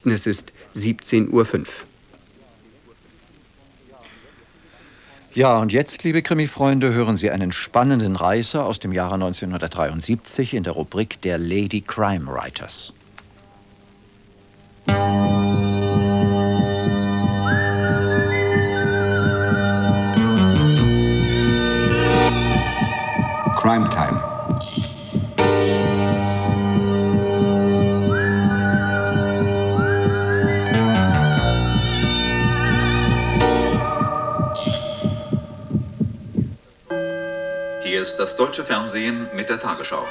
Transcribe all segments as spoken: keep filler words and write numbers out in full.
Es ist siebzehn Uhr fünf. Ja, und jetzt, liebe Krimi-Freunde, hören Sie einen spannenden Reißer aus dem Jahre neunzehnhundertdreiundsiebzig in der Rubrik der Lady Crime Writers. Crime Time. Hier ist das deutsche Fernsehen mit der Tagesschau.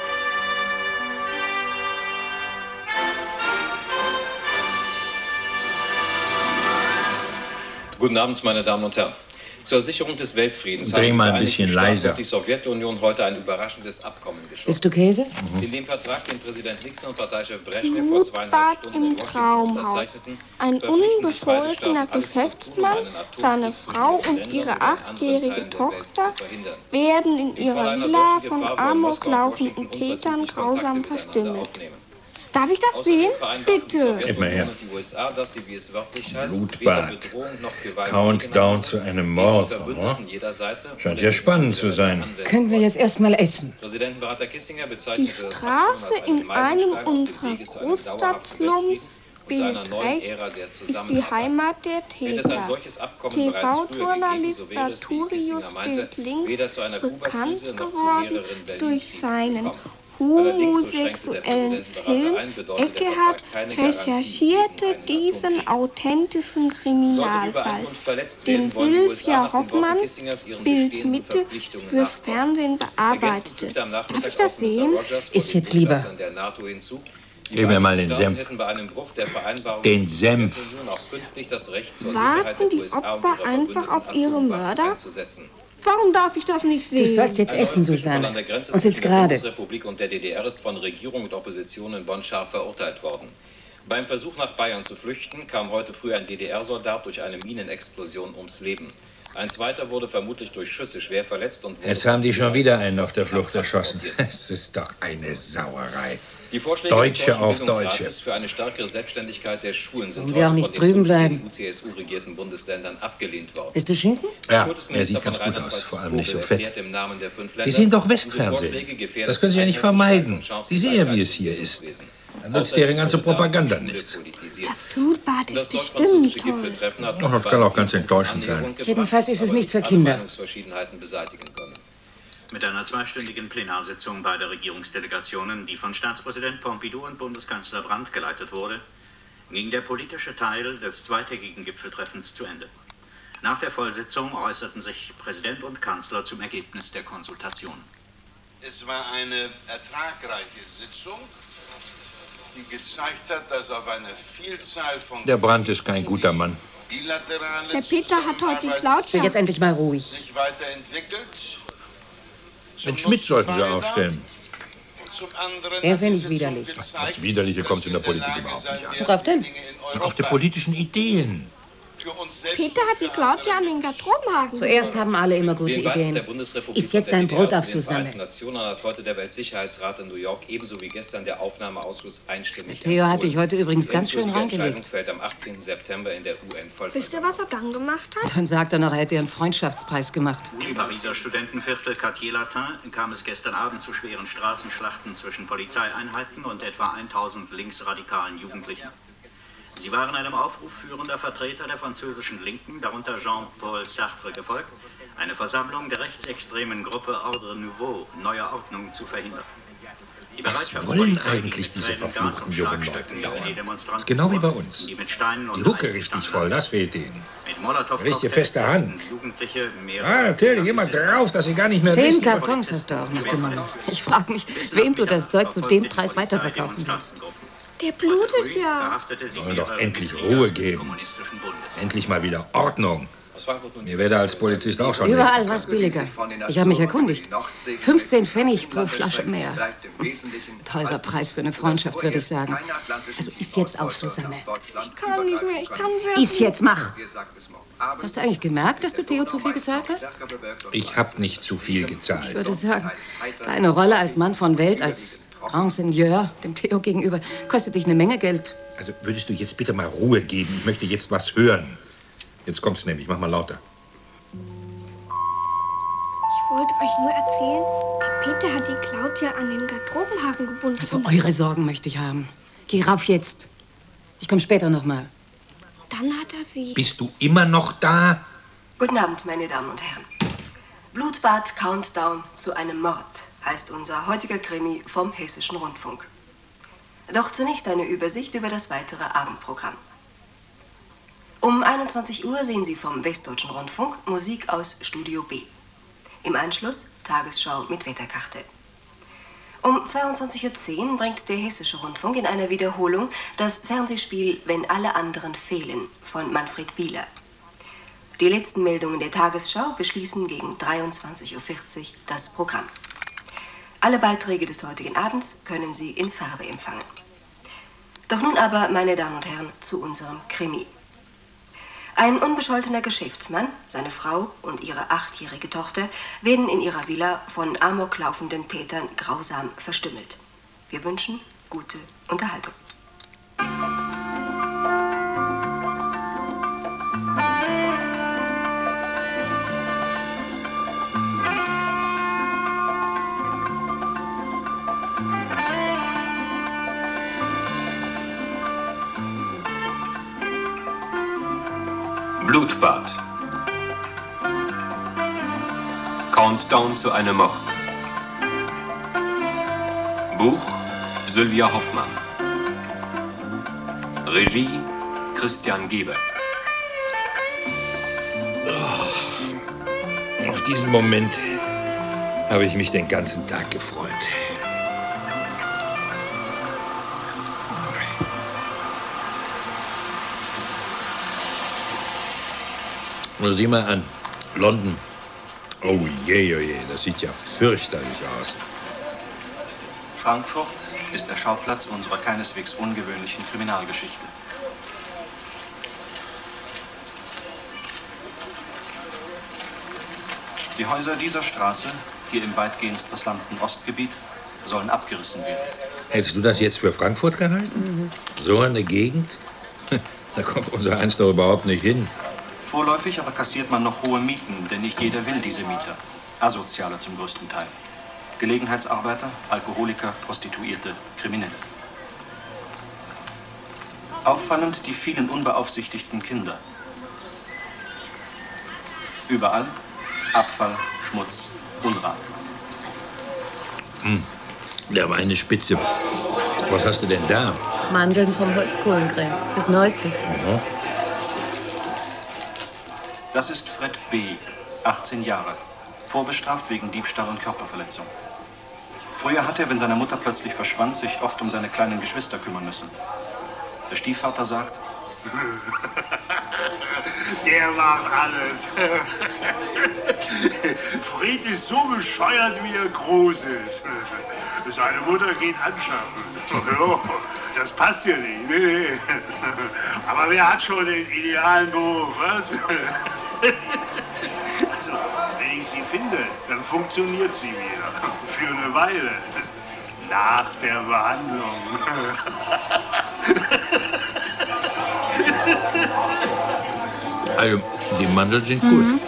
Guten Abend, meine Damen und Herren. Zur Sicherung des Weltfriedens Dreh mal ein bisschen leiser. Hat die Sowjetunion heute ein überraschendes Abkommen geschlossen. Bist du Käse? Mhm. In dem Vertrag, den Präsident Nixon und Parteichef Brezhnev vor zweieinhalb Stunden in Washington unterzeichneten, ein unbescholtener Geschäftsmann, seine Frau und ihre achtjährige Tochter werden in ihrer Villa von amoklaufenden Tätern grausam verstümmelt. Darf ich das sehen? Bitte. Gib mal her. Blutbad. Countdown zu einem Mord. Oh? Scheint ja spannend zu sein. Können wir jetzt erstmal essen? Die Straße in einem unserer Großstadtslums, Bild rechts, ist die Heimat der Täter. T V-Journalist Sartorius, Bild links, bekannt geworden durch seinen homosexuellen Film Eckehard recherchierte diesen authentischen Kriminalfall, den Sylvia Hoffmann, Bild Mitte, fürs Fernsehen bearbeitete. Darf ich das sehen? Ist jetzt lieber. Gib mir mal den Senf. Den Senf. Warten die Opfer einfach auf ihre Mörder? Warum darf ich das nicht sehen? Du sollst jetzt essen, Susanne. Und sitzt gerade. Die Bundesrepublik und der D D R ist von Regierung und Opposition in Bonn scharf verurteilt worden. Beim Versuch, nach Bayern zu flüchten, kam heute früh ein D D R-Soldat durch eine Minenexplosion ums Leben. Ein zweiter wurde vermutlich durch Schüsse schwer verletzt und wurde... Jetzt haben die schon wieder einen auf der Flucht erschossen. Es ist doch eine Sauerei. Die Vorschläge Deutsche auf Deutsche. für eine stärkere Selbstständigkeit der Schulen sind die auch nicht drüben bleiben. C S U-regierten Bundesländern abgelehnt worden. Ist du Schinken? Ja, er sieht ganz gut aus, vor allem nicht so fett. Die sehen doch Westfernsehen. Das können Sie ja nicht vermeiden. Sie sehen ja, wie es hier ist. Dann nutzt deren ganze Propaganda nichts. Das Blutbad ist bestimmt toll. Ach, das kann auch ganz enttäuschend sein. Jedenfalls ist es nichts für Kinder. Mit einer zweistündigen Plenarsitzung beider Regierungsdelegationen, die von Staatspräsident Pompidou und Bundeskanzler Brandt geleitet wurde, ging der politische Teil des zweitägigen Gipfeltreffens zu Ende. Nach der Vollsitzung äußerten sich Präsident und Kanzler zum Ergebnis der Konsultation. Es war eine ertragreiche Sitzung, die gezeigt hat, dass auf eine Vielzahl von... Der Brandt ist kein guter Mann. Der Peter hat heute die Klatsche. Jetzt endlich mal ruhig. ...sich weiterentwickelt. Den Schmidt sollten Sie aufstellen. Er finde ich widerlich. Das Widerliche kommt in der Politik überhaupt nicht an. Worauf denn? Auf die politischen Ideen. Peter hat die Claudia an den Gartenhagen. Zuerst haben alle immer gute Ideen. Ist jetzt dein Brot auf, Susanne. Nationen hat heute der Weltsicherheitsrat in New York ebenso wie gestern der Aufnahmeausschuss einstimmig. Theo hat dich heute übrigens ganz schön reingelegt. Fällt am achtzehnten September in der U N-Vollversammlung. Wisst ihr, was er dann gemacht hat? Dann sagt er noch, er hätte einen Freundschaftspreis gemacht. Im Pariser Studentenviertel Quartier-Latin kam es gestern Abend zu schweren Straßenschlachten zwischen Polizeieinheiten und etwa tausend linksradikalen Jugendlichen. Sie waren einem Aufruf führender Vertreter der französischen Linken, darunter Jean-Paul Sartre, gefolgt, eine Versammlung der rechtsextremen Gruppe Ordre Nouveau, neue Ordnung, zu verhindern. Die Was wollen eigentlich diese verfluchten jungen Leute dauernd? Genau wie bei uns. Die Hucke richtig voll, das fehlt ihnen. Richtig feste Hand. Ah, natürlich, immer drauf, dass sie gar nicht mehr Zehn wissen. Kartons hast du auch noch genommen. Ich frage mich, wem du das Zeug zu dem Preis weiterverkaufen willst. Der blutet ja. Sollen doch endlich Ruhe geben. Endlich mal wieder Ordnung. Mir wäre als Polizist auch schon Überall war es billiger. Ich habe mich erkundigt. fünfzehn Pfennig pro Flasche mehr. Teurer Preis für eine Freundschaft, würde ich sagen. Also iss jetzt auf, Susanne. Ich kann nicht mehr, ich kann wirklich. Iss jetzt, mach. Hast du eigentlich gemerkt, dass du Theo zu viel gezahlt hast? Ich habe nicht zu viel gezahlt. Ich würde sagen, deine Rolle als Mann von Welt, als Grand Seigneur dem Theo gegenüber, kostet dich eine Menge Geld. Also würdest du jetzt bitte mal Ruhe geben? Ich möchte jetzt was hören. Jetzt kommt's nämlich. Mach mal lauter. Ich wollte euch nur erzählen, der Peter hat die Claudia an den Garderobenhaken gebunden. Also eure Sorgen möchte ich haben. Geh rauf jetzt. Ich komme später noch mal. Dann hat er sie. Bist du immer noch da? Guten Abend, meine Damen und Herren. Blutbad Countdown zu einem Mord heißt unser heutiger Krimi vom Hessischen Rundfunk. Doch zunächst eine Übersicht über das weitere Abendprogramm. Um einundzwanzig Uhr sehen Sie vom Westdeutschen Rundfunk Musik aus Studio B. Im Anschluss Tagesschau mit Wetterkarte. Um zweiundzwanzig Uhr zehn bringt der Hessische Rundfunk in einer Wiederholung das Fernsehspiel Wenn alle anderen fehlen von Manfred Bieler. Die letzten Meldungen der Tagesschau beschließen gegen dreiundzwanzig Uhr vierzig das Programm. Alle Beiträge des heutigen Abends können Sie in Farbe empfangen. Doch nun aber, meine Damen und Herren, zu unserem Krimi. Ein unbescholtener Geschäftsmann, seine Frau und ihre achtjährige Tochter werden in ihrer Villa von amoklaufenden Tätern grausam verstümmelt. Wir wünschen gute Unterhaltung. Blutbad. Countdown zu einem Mord. Buch Sylvia Hoffmann. Regie Christian Gebert. Oh, auf diesen Moment habe ich mich den ganzen Tag gefreut. Nur sieh mal an. London. Oh je, oh je, das sieht ja fürchterlich aus. Frankfurt ist der Schauplatz unserer keineswegs ungewöhnlichen Kriminalgeschichte. Die Häuser dieser Straße, hier im weitgehend verslumten Ostgebiet, sollen abgerissen werden. Hättest du das jetzt für Frankfurt gehalten? Mhm. So eine Gegend? Da kommt unser Eins doch überhaupt nicht hin. Vorläufig aber kassiert man noch hohe Mieten, denn nicht jeder will diese Mieter. Asoziale zum größten Teil. Gelegenheitsarbeiter, Alkoholiker, Prostituierte, Kriminelle. Auffallend die vielen unbeaufsichtigten Kinder. Überall Abfall, Schmutz, Unrat. Hm, der war eine Spitze. Was hast du denn da? Mandeln vom Holzkohlengrill. Das Neueste. Mhm. Das ist Fred B., achtzehn Jahre, vorbestraft wegen Diebstahl und Körperverletzung. Früher hat er, wenn seine Mutter plötzlich verschwand, sich oft um seine kleinen Geschwister kümmern müssen. Der Stiefvater sagt: Der macht alles. Fred ist so bescheuert, wie er groß ist. Seine Mutter geht anschaffen. Das passt ja nicht. Nee. Aber wer hat schon den idealen Beruf, was? Also, wenn ich sie finde, dann funktioniert sie wieder. Für eine Weile. Nach der Behandlung. Also, die Mandeln sind gut. Mhm.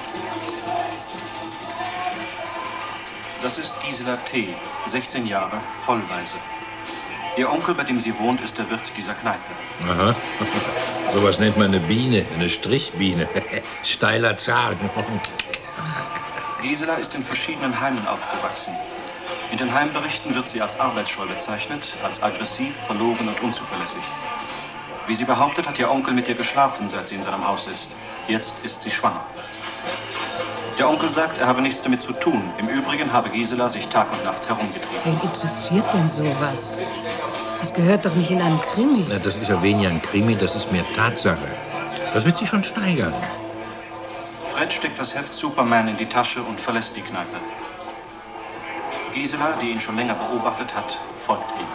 Das ist Gisela T., sechzehn Jahre, Vollwaise. Ihr Onkel, bei dem sie wohnt, ist der Wirt dieser Kneipe. Aha. Sowas nennt man eine Biene, eine Strichbiene. Steiler Zahn. Gisela ist in verschiedenen Heimen aufgewachsen. In den Heimberichten wird sie als arbeitsscheu bezeichnet, als aggressiv, verlogen und unzuverlässig. Wie sie behauptet, hat ihr Onkel mit ihr geschlafen, seit sie in seinem Haus ist. Jetzt ist sie schwanger. Der Onkel sagt, er habe nichts damit zu tun. Im Übrigen habe Gisela sich Tag und Nacht herumgetrieben. Wen interessiert denn sowas? Das gehört doch nicht in einen Krimi. Na, das ist ja weniger ein Krimi, das ist mehr Tatsache. Das wird sich schon steigern. Fred steckt das Heft Superman in die Tasche und verlässt die Kneipe. Gisela, die ihn schon länger beobachtet hat, folgt ihm.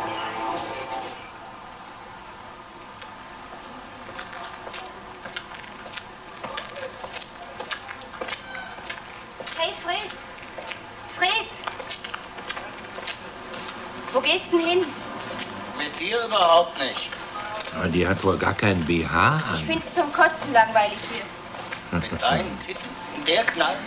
Hey, Fred! Fred! Wo gehst du denn hin? Mit dir überhaupt nicht. Aber die hat wohl gar keinen B H an. Ich find's zum Kotzen langweilig hier. Mit deinen Titten in der Kneipe.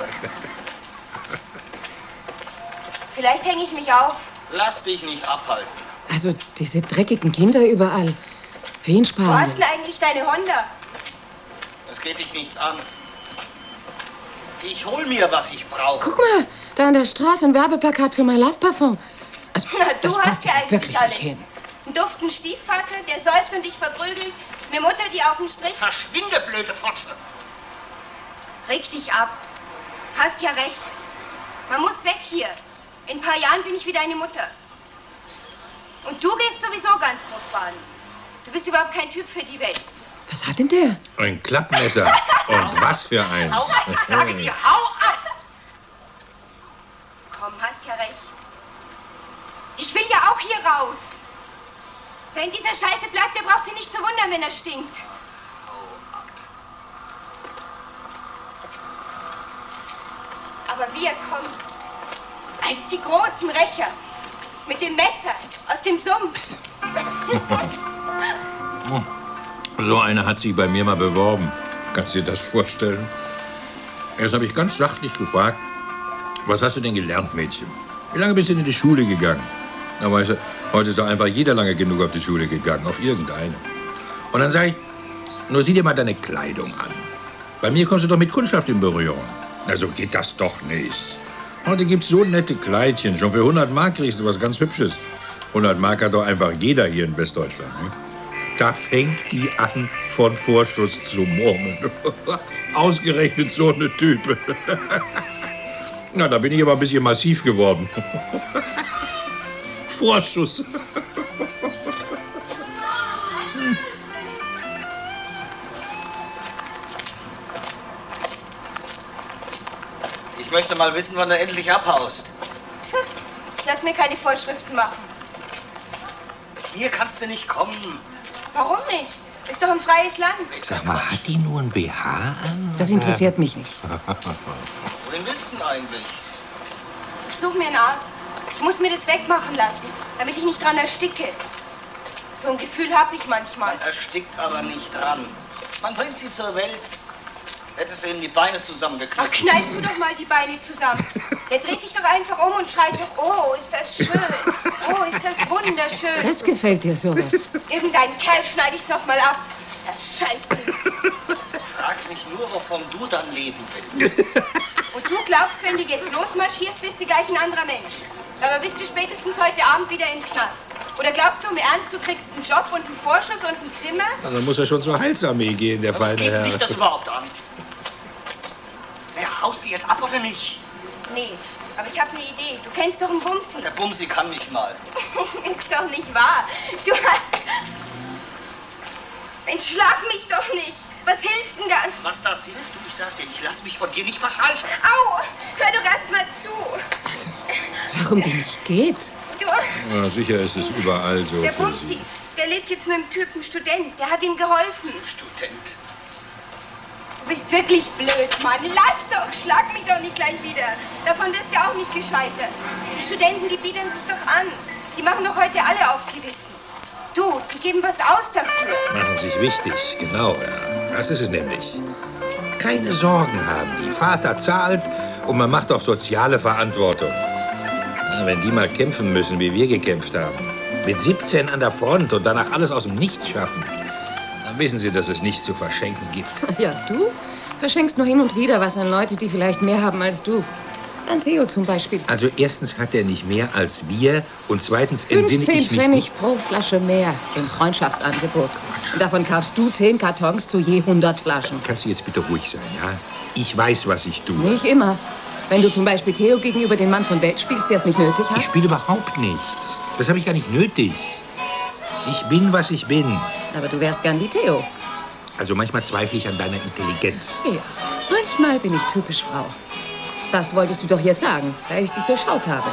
Vielleicht hänge ich mich auf. Lass dich nicht abhalten. Also, diese dreckigen Kinder überall. Wie in Wo Spanien. hast denn eigentlich deine Honda? Es geht dich nichts an. Ich hol mir, was ich brauche. Guck mal, da an der Straße ein Werbeplakat für mein Love Parfum. Also, Na, das du passt hast ja ja eigentlich wirklich alles. nicht hin. Einen duften Stiefvater, der säuft und dich verprügelt. Eine Mutter, die auf den Strich... Verschwinde, blöde Fotze! Reg dich ab. Hast ja recht. Man muss weg hier. In ein paar Jahren bin ich wie deine Mutter. Und du gehst sowieso ganz groß baden. Du bist überhaupt kein Typ für die Welt. Was hat denn der? Ein Klappmesser. Und was für eins. Hau ab, ich sage dir, hau ab! Komm, hast ja recht. Ich will ja auch hier raus. Wer in dieser Scheiße bleibt, der braucht sich nicht zu wundern, wenn er stinkt. Aber wir kommen als die großen Rächer. Mit dem Messer aus dem Sumpf. So eine hat sich bei mir mal beworben. Kannst du dir das vorstellen? Erst habe ich ganz sachlich gefragt, was hast du denn gelernt, Mädchen? Wie lange bist du in die Schule gegangen? Na, weißt du, heute ist doch einfach jeder lange genug auf die Schule gegangen, auf irgendeine. Und dann sage ich, nur sieh dir mal deine Kleidung an. Bei mir kommst du doch mit Kundschaft in Berührung. Na, so geht das doch nicht. Heute gibt's so nette Kleidchen. Schon für hundert Mark kriegst du was ganz Hübsches. hundert Mark hat doch einfach jeder hier in Westdeutschland. Ne? Da fängt die an, von Vorschuss zu murmeln. Ausgerechnet so eine Type. Na, da bin ich aber ein bisschen massiv geworden. Vorschuss. Ich möchte mal wissen, wann du endlich abhaust. Lass mir keine Vorschriften machen. Hier kannst du nicht kommen. Warum nicht? Ist doch ein freies Land. Sag mal, hat die nur ein B H an? Das interessiert mich nicht. Wohin willst du denn eigentlich? Ich suche mir einen Arzt. Ich muss mir das wegmachen lassen, damit ich nicht dran ersticke. So ein Gefühl habe ich manchmal. Man erstickt aber nicht dran. Man bringt sie zur Welt. Hättest du ihm die Beine zusammengekriegt. Ach, kneif du doch mal die Beine zusammen. Der dreht dich doch einfach um und schreit doch, oh, ist das schön. Oh, ist das wunderschön. Das gefällt dir sowas. Irgendein Kerl schneide ich's noch mal ab. Das Scheißding. Frag mich nur, wovon du dann leben willst. Und du glaubst, wenn du jetzt losmarschierst, bist du gleich ein anderer Mensch. Aber bist du spätestens heute Abend wieder im Knast. Oder glaubst du im Ernst, du kriegst einen Job und einen Vorschuss und ein Zimmer? Na, dann muss er schon zur Heilsarmee gehen, der feine Herr. Geht dich das überhaupt an? Wer haust du jetzt ab oder nicht? Nee, aber ich habe eine Idee. Du kennst doch einen Bumsi. Der Bumsi kann nicht mal. Ist doch nicht wahr. Du hast... Mensch, schlag mich doch nicht. Was hilft denn das? Was das hilft? Du, ich sag dir, ich lass mich von dir nicht verscheißen. Au, hör doch erst mal zu. Also, warum die nicht geht? Du... Ja, sicher ist es überall so. Der für Bumsi, Sie. der lebt jetzt mit dem Typen Student. Der hat ihm geholfen. Student? Du bist wirklich blöd, Mann. Lass doch, schlag mich doch nicht gleich wieder. Davon wirst du auch nicht gescheitert. Die Studenten, die bieten sich doch an. Die machen doch heute alle auf Gewissen. Du, die geben was aus dafür. Machen sich wichtig, genau. Ja. Das ist es nämlich. Keine Sorgen haben die. Vater zahlt und man macht auf soziale Verantwortung. Ja, wenn die mal kämpfen müssen, wie wir gekämpft haben, mit siebzehn an der Front und danach alles aus dem Nichts schaffen, dann wissen sie, dass es nichts zu verschenken gibt. Ja, du verschenkst nur hin und wieder was an Leute, die vielleicht mehr haben als du. An Theo zum Beispiel. Also erstens hat er nicht mehr als wir und zweitens entsinne fünfzehn ich mich Pfennig nicht... pro Flasche mehr im Freundschaftsangebot. Und davon kaufst du zehn Kartons zu je hundert Flaschen. Kannst du jetzt bitte ruhig sein, ja? Ich weiß, was ich tue. Nicht immer. Wenn du zum Beispiel Theo gegenüber den Mann von Welt spielst, der es nicht nötig hat. Ich spiele überhaupt nichts. Das habe ich gar nicht nötig. Ich bin, was ich bin. Aber du wärst gern wie Theo. Also manchmal zweifle ich an deiner Intelligenz. Ja, manchmal bin ich typisch Frau. Das wolltest du doch jetzt sagen, weil ich dich durchschaut habe.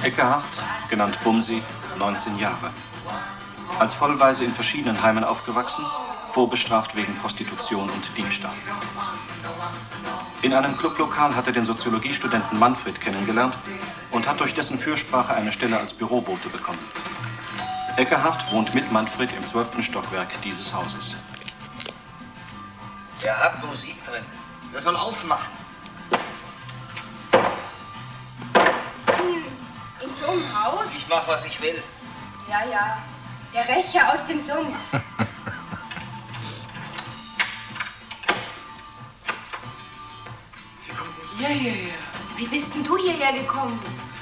Eckehard, genannt Bumsi, neunzehn Jahre. Als Vollwaise in verschiedenen Heimen aufgewachsen, vorbestraft wegen Prostitution und Diebstahl. In einem Clublokal hat er den Soziologiestudenten Manfred kennengelernt und hat durch dessen Fürsprache eine Stelle als Bürobote bekommen. Eckehard wohnt mit Manfred im zwölften Stockwerk dieses Hauses. Er hat Musik drin. Er soll aufmachen. In so einem Haus? Ich mach, was ich will. Ja, ja. Der Rächer aus dem Sumpf. Wir kommen hierher. Wie bist denn du hierher gekommen?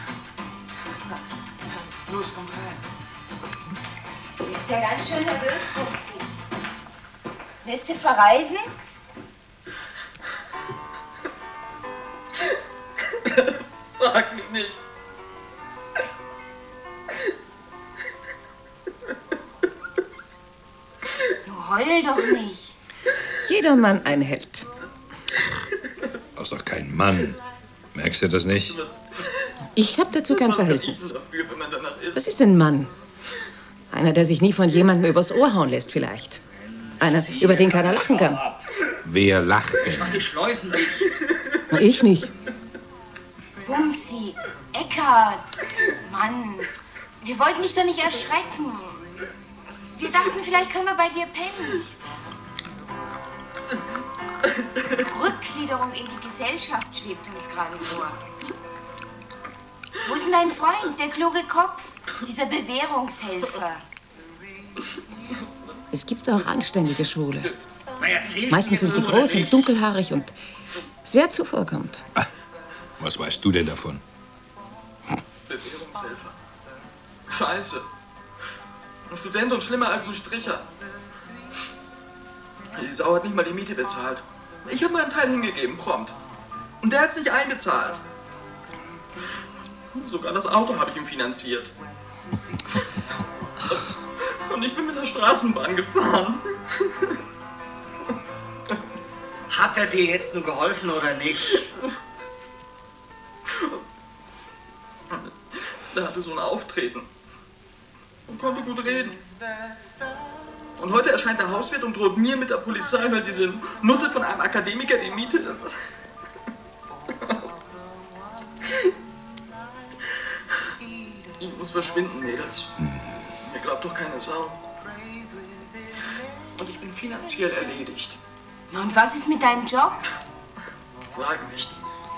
Los, kommt rein. Du bist ja ganz schön nervös, Pupsi. Willst du verreisen? Frag mich nicht. Du heul doch nicht. Jeder Mann ein Held. Du bist doch kein Mann. Merkst du das nicht? Ich habe dazu kein Verhältnis. Was ist ein Mann? Einer, der sich nie von jemandem übers Ohr hauen lässt, vielleicht. Einer, über den keiner lachen kann. Wer lacht denn? Ich mach die Schleusen dicht. Na, ich nicht. Bumsi, Eckhardt, Mann, wir wollten dich doch nicht erschrecken. Wir dachten, vielleicht können wir bei dir pennen. Rückgliederung in die Gesellschaft schwebt uns gerade vor. Wo ist denn dein Freund, der kluge Kopf, dieser Bewährungshelfer? Es gibt auch anständige Schwule. Meistens sind sie groß und dunkelhaarig und sehr zuvorkommend. Ah, was weißt du denn davon? Hm. Bewährungshelfer. Scheiße. Ein Student und schlimmer als ein Stricher. Die Sau hat nicht mal die Miete bezahlt. Ich habe meinen Teil hingegeben, prompt. Und der hat es nicht eingezahlt. Sogar das Auto habe ich ihm finanziert. Und ich bin mit der Straßenbahn gefahren. Hat er dir jetzt nur geholfen oder nicht? Der hatte so ein Auftreten und konnte gut reden. Und heute erscheint der Hauswirt und droht mir mit der Polizei, weil diese Nutte von einem Akademiker die Miete... Ich muss verschwinden, Mädels. Mir glaubt doch keine Sau. Und ich bin finanziell erledigt. Und was ist mit deinem Job? Frage nicht.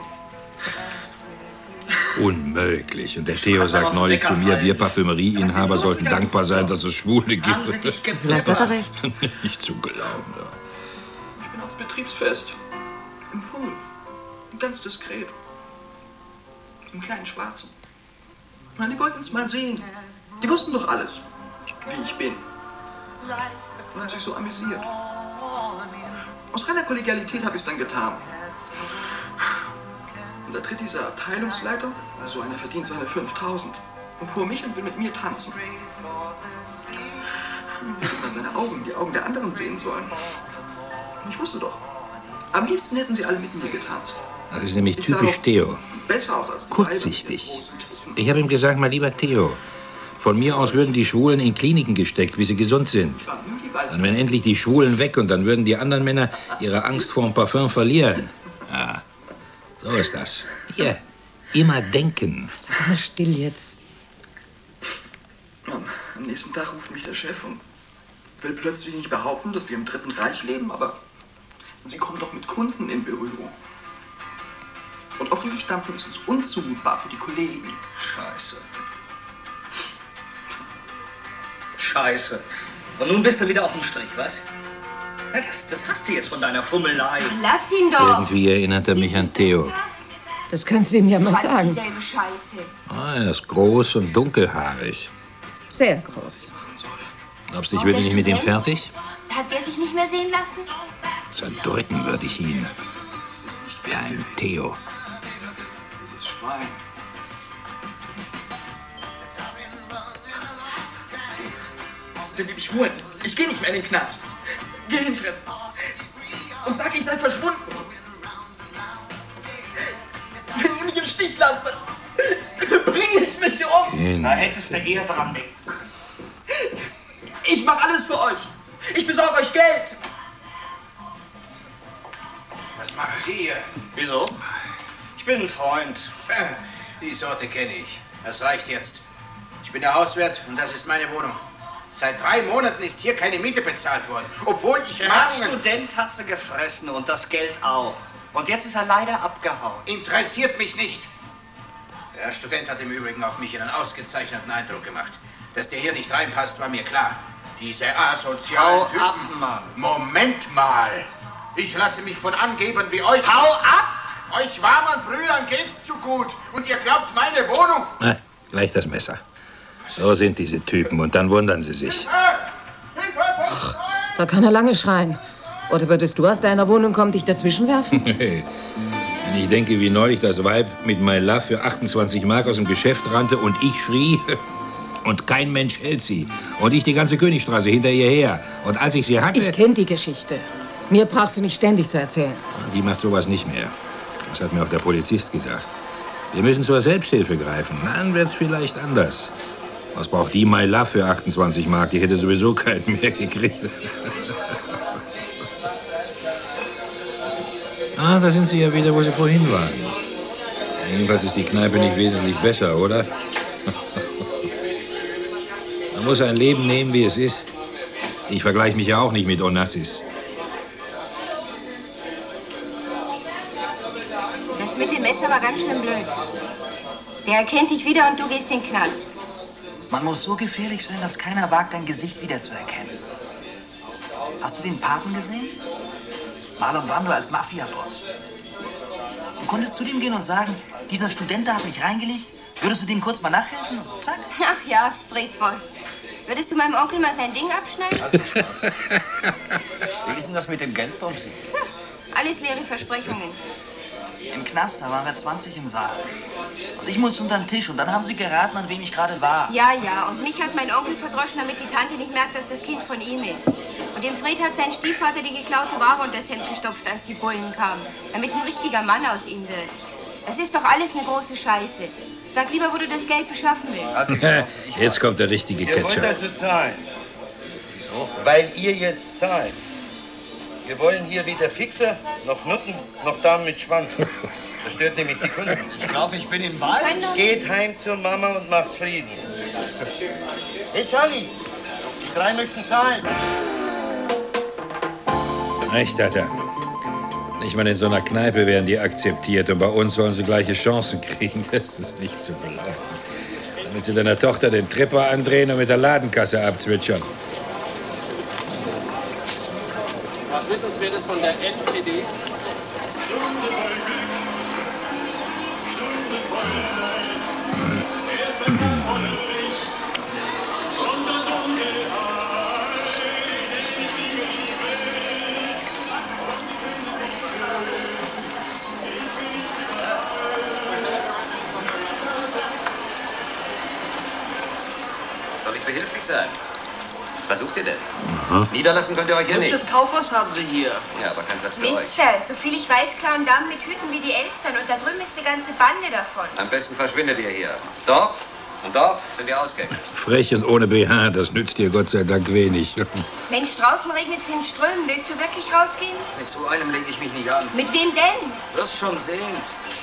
Unmöglich. Und der Theo sagt neulich zu mir, wir Parfümerieinhaber sollten dankbar sein, dass es Schwule gibt. Vielleicht hat er recht. Nicht zu glauben. Ja. Ich bin aufs Betriebsfest. Im Fummel. Ganz diskret. Im kleinen Schwarzen. Na, die wollten es mal sehen. Die wussten doch alles, wie ich bin. Und haben sich so amüsiert. Aus reiner Kollegialität habe ich es dann getan. Und da tritt dieser Abteilungsleiter, also einer verdient seine fünftausend, und vor mich und will mit mir tanzen. Ich hätte mal seine Augen, die Augen der anderen sehen sollen. Und ich wusste doch, am liebsten hätten sie alle mit mir getanzt. Das ist nämlich typisch Theo. Besser aus als kurzsichtig. Ich habe ihm gesagt, mein lieber Theo, von mir aus würden die Schwulen in Kliniken gesteckt, bis sie gesund sind. Dann wären endlich die Schwulen weg und dann würden die anderen Männer ihre Angst vor dem Parfüm verlieren. Ja, so ist das. Hier, immer denken. Sag doch mal still jetzt. Am nächsten Tag ruft mich der Chef und will plötzlich nicht behaupten, dass wir im Dritten Reich leben, aber sie kommen doch mit Kunden in Berührung. Und offene Stampfen ist es unzumutbar für die Kollegen. Scheiße. Scheiße. Und nun bist du wieder auf dem Strich, was? Ja, das, das hast du jetzt von deiner Fummelei. Lass ihn doch. Irgendwie erinnert er mich an Theo. Das kannst du ihm ja mal sagen. Dieselbe Scheiße. Ah, er ist groß und dunkelhaarig. Sehr groß. Glaubst du, ich würde nicht mit ihm fertig? Hat der sich nicht mehr sehen lassen? Zerdrücken würde ich ihn. Wie ein Theo. Dieses Schwein. Den will ich holen. Ich gehe nicht mehr in den Knast. Geh hin, Fred. Und sag, ich sei verschwunden. Wenn ihr mich im Stich lasst, Bring ich mich um! Kind. Da hättest du eher dran denken können. Ich mach alles für euch. Ich besorge euch Geld. Was machen Sie hier? Wieso? Ich bin ein Freund. Die Sorte kenne ich. Das reicht jetzt. Ich bin der Hauswirt und das ist meine Wohnung. Seit drei Monaten ist hier keine Miete bezahlt worden, obwohl ich Der Mahnungen... Student hat sie gefressen und das Geld auch. Und jetzt ist er leider abgehauen. Interessiert mich nicht. Der Student hat im Übrigen auf mich einen ausgezeichneten Eindruck gemacht. Dass der hier nicht reinpasst, war mir klar. Diese asozialen Hau Typen... ab, Mann. Moment mal. Ich lasse mich von Angebern wie euch... Hau ab! Euch warmen Brüdern geht's zu gut. Und ihr glaubt, meine Wohnung... Na, gleich das Messer. So sind diese Typen und dann wundern sie sich. Ach, da kann er lange schreien. Oder würdest du aus deiner Wohnung kommen, dich dazwischen werfen? Hey, wenn ich denke, wie neulich das Weib mit My Love für achtundzwanzig Mark aus dem Geschäft rannte und ich schrie und kein Mensch hält sie. Und ich die ganze Königstraße hinter ihr her. Und als ich sie hatte... Ich kenne die Geschichte. Mir brauchst du nicht ständig zu erzählen. Die macht sowas nicht mehr. Das hat mir auch der Polizist gesagt. Wir müssen zur Selbsthilfe greifen. Dann wird's vielleicht anders. Was braucht die My Love für achtundzwanzig Mark? Die hätte sowieso keinen mehr gekriegt. Ah, da sind Sie ja wieder, wo Sie vorhin waren. Jedenfalls ist die Kneipe nicht wesentlich besser, oder? Man muss ein Leben nehmen, wie es ist. Ich vergleiche mich ja auch nicht mit Onassis. Das mit dem Messer war ganz schön blöd. Der erkennt dich wieder und du gehst in den Knast. Man muss so gefährlich sein, dass keiner wagt, dein Gesicht wiederzuerkennen. Hast du den Paten gesehen? Marlon Brando als Mafia-Boss. Du konntest zu dem gehen und sagen, dieser Student da hat mich reingelegt. Würdest du dem kurz mal nachhelfen? Zack. Ach ja, Fred Boss. Würdest du meinem Onkel mal sein Ding abschneiden? Wie ist denn das mit dem Geld, Bumsi? So, alles leere Versprechungen. Im Knast, da waren wir zwanzig im Saal. Und ich musste unter den Tisch und dann haben sie geraten, an wem ich gerade war. Ja, ja, und mich hat mein Onkel verdroschen, damit die Tante nicht merkt, dass das Kind von ihm ist. Und dem Fred hat sein Stiefvater die geklaute Ware unter das Hemd gestopft, als die Bullen kamen. Damit ein richtiger Mann aus ihm wird. Das ist doch alles eine große Scheiße. Sag lieber, wo du das Geld beschaffen willst. Jetzt kommt der richtige Ihr wollt Ketchup. also zahlen. Wieso? Weil ihr jetzt zahlt. Wir wollen hier weder Fixer, noch Nutten, noch Damen mit Schwanz. Das stört nämlich die Kunden. Ich glaube, ich bin im Wald. Geht heim zur Mama und macht Frieden. Hey Charlie, die drei möchten zahlen. Recht hat er. Nicht mal in so einer Kneipe werden die akzeptiert und bei uns sollen sie gleiche Chancen kriegen. Das ist nicht zu glauben. Damit sie deiner Tochter den Tripper andrehen und mit der Ladenkasse abzwitschern. Was Wissenswertes von der N P D? Soll ich behilflich sein? Was sucht ihr denn? Aha. Niederlassen könnt ihr euch hier nicht. Das Kaufhaus haben sie hier. Ja, aber kein Platz für euch. Mister, soviel ich weiß, klauen Damen mit Hüten wie die Elstern und da drüben ist eine ganze Bande davon. Am besten verschwindet ihr hier. Dort und dort sind die Ausgänge. Frech und ohne B H, das nützt dir Gott sei Dank wenig. Mensch, draußen regnet es in Strömen. Willst du wirklich rausgehen? Mit so einem lege ich mich nicht an. Mit wem denn? Wirst schon sehen.